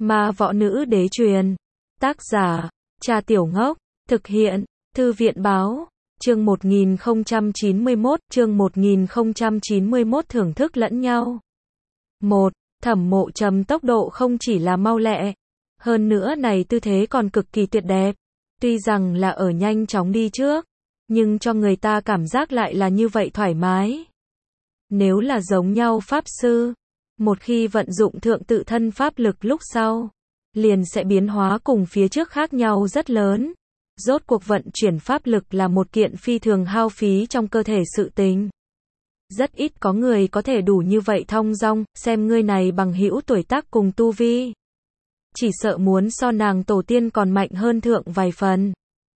Ma võ nữ đế truyền. Tác giả, Trà Tiểu Ngốc. Thực hiện, Thư viện báo. Chương 1091, thưởng thức lẫn nhau. 1. Thẩm Mộ Trầm tốc độ không chỉ là mau lẹ, hơn nữa này tư thế còn cực kỳ tuyệt đẹp. Tuy rằng là ở nhanh chóng đi trước, nhưng cho người ta cảm giác lại là như vậy thoải mái. Nếu là giống nhau pháp sư, một khi vận dụng thượng tự thân pháp lực lúc sau, liền sẽ biến hóa cùng phía trước khác nhau rất lớn. Rốt cuộc vận chuyển pháp lực là một kiện phi thường hao phí trong cơ thể sự tình. Rất ít có người có thể đủ như vậy thong dong, xem ngươi này bằng hữu tuổi tác cùng tu vi. Chỉ sợ muốn so nàng tổ tiên còn mạnh hơn thượng vài phần.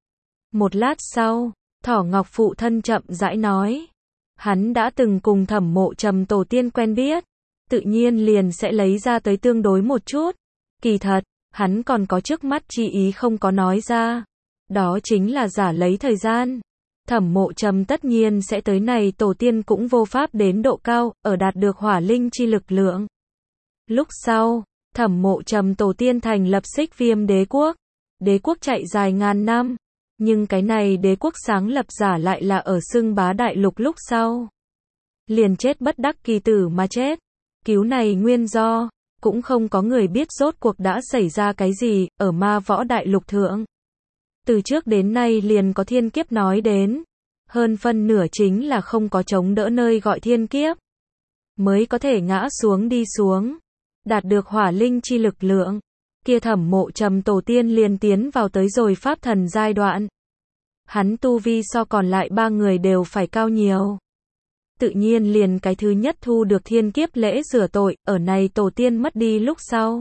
Một lát sau, Thỏ Ngọc phụ thân chậm rãi nói. Hắn đã từng cùng Thẩm Mộ Trầm tổ tiên quen biết, tự nhiên liền sẽ lấy ra tới tương đối một chút. Kỳ thật, hắn còn có trước mắt chi ý không có nói ra. Đó chính là giả lấy thời gian. Thẩm Mộ Trầm tất nhiên sẽ tới này tổ tiên cũng vô pháp đến độ cao, ở đạt được hỏa linh chi lực lượng. Lúc sau, Thẩm Mộ Trầm tổ tiên thành lập Xích Viêm đế quốc. Đế quốc chạy dài ngàn năm, nhưng cái này đế quốc sáng lập giả lại là ở xưng bá đại lục lúc sau. Liền chết bất đắc kỳ tử mà chết. Cứu này nguyên do, cũng không có người biết rốt cuộc đã xảy ra cái gì, ở ma võ đại lục thượng. Từ trước đến nay liền có thiên kiếp nói đến. Hơn phân nửa chính là không có chống đỡ nơi gọi thiên kiếp, mới có thể ngã xuống đi xuống. Đạt được hỏa linh chi lực lượng, kia Thẩm Mộ Trầm tổ tiên liền tiến vào tới rồi pháp thần giai đoạn. Hắn tu vi so còn lại ba người đều phải cao nhiều. Tự nhiên liền cái thứ nhất thu được thiên kiếp lễ rửa tội, ở này tổ tiên mất đi lúc sau.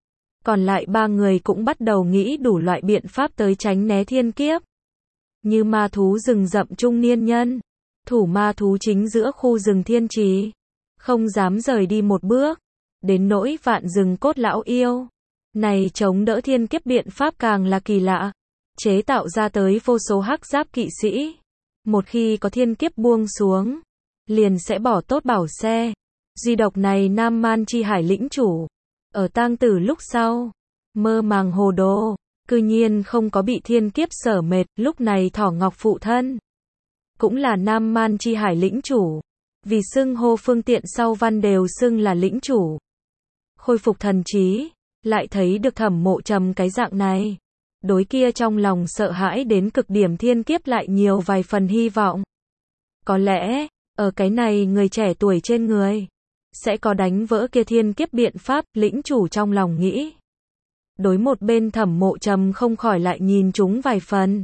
Còn lại ba người cũng bắt đầu nghĩ đủ loại biện pháp tới tránh né thiên kiếp. Như ma thú rừng rậm trung niên nhân, thủ ma thú chính giữa khu rừng thiên trì, không dám rời đi một bước. Đến nỗi vạn rừng cốt lão yêu, này chống đỡ thiên kiếp biện pháp càng là kỳ lạ. Chế tạo ra tới vô số hắc giáp kỵ sĩ. Một khi có thiên kiếp buông xuống, liền sẽ bỏ tốt bảo xe. Duy độc này Nam Man Chi Hải lĩnh chủ, ở tang tử lúc sau, mơ màng hồ đồ, cư nhiên không có bị thiên kiếp sở mệt. Lúc này Thỏ Ngọc phụ thân, cũng là Nam Man Chi Hải lĩnh chủ, vì xưng hô phương tiện sau văn đều xưng là lĩnh chủ. Khôi phục thần trí, lại thấy được Thẩm Mộ Trầm cái dạng này. Đối kia trong lòng sợ hãi đến cực điểm thiên kiếp lại nhiều vài phần hy vọng. Có lẽ, ở cái này người trẻ tuổi trên người, sẽ có đánh vỡ kia thiên kiếp biện pháp, lĩnh chủ trong lòng nghĩ. Đối một bên Thẩm Mộ Trầm không khỏi lại nhìn chúng vài phần.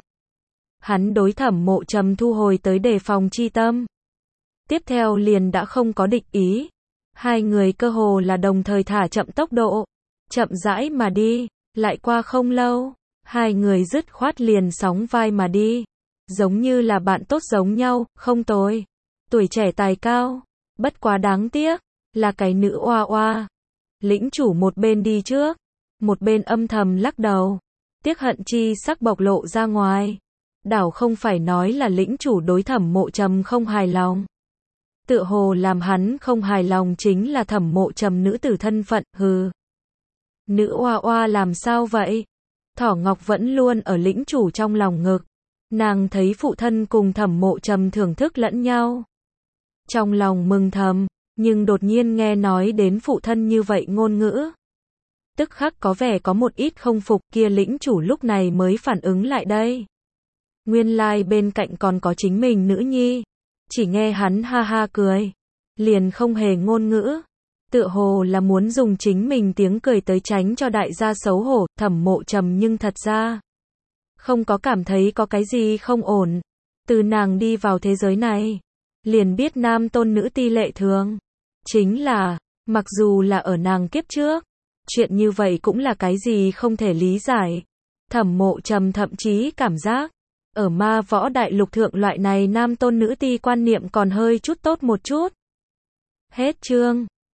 Hắn đối Thẩm Mộ Trầm thu hồi tới đề phòng chi tâm. Tiếp theo liền đã không có địch ý. Hai người cơ hồ là đồng thời thả chậm tốc độ, chậm rãi mà đi. Lại qua không lâu, hai người dứt khoát liền sóng vai mà đi. Giống như là bạn tốt giống nhau, không tồi. Tuổi trẻ tài cao, bất quá đáng tiếc, là cái nữ oa oa. Lĩnh chủ một bên đi trước, một bên âm thầm lắc đầu. Tiếc hận chi sắc bộc lộ ra ngoài. Đảo không phải nói là lĩnh chủ đối Thẩm Mộ Trầm không hài lòng. Tựa hồ làm hắn không hài lòng chính là Thẩm Mộ Trầm nữ tử thân phận, hừ. Nữ oa oa làm sao vậy? Thỏ Ngọc vẫn luôn ở lĩnh chủ trong lòng ngực. Nàng thấy phụ thân cùng Thẩm Mộ Trầm thưởng thức lẫn nhau. Trong lòng mừng thầm, nhưng đột nhiên nghe nói đến phụ thân như vậy ngôn ngữ. Tức khắc có vẻ có một ít không phục, kia lĩnh chủ lúc này mới phản ứng lại đây. Nguyên lai bên cạnh còn có chính mình nữ nhi. Chỉ nghe hắn ha ha cười, liền không hề ngôn ngữ. Tựa hồ là muốn dùng chính mình tiếng cười tới tránh cho đại gia xấu hổ. Thẩm Mộ Trầm nhưng thật ra không có cảm thấy có cái gì không ổn. Từ nàng đi vào thế giới này, liền biết nam tôn nữ ti lệ thường. Chính là, mặc dù là ở nàng kiếp trước, chuyện như vậy cũng là cái gì không thể lý giải. Thẩm Mộ Trầm thậm chí cảm giác, ở ma võ đại lục thượng loại này nam tôn nữ ti quan niệm còn hơi chút tốt một chút. Hết chương.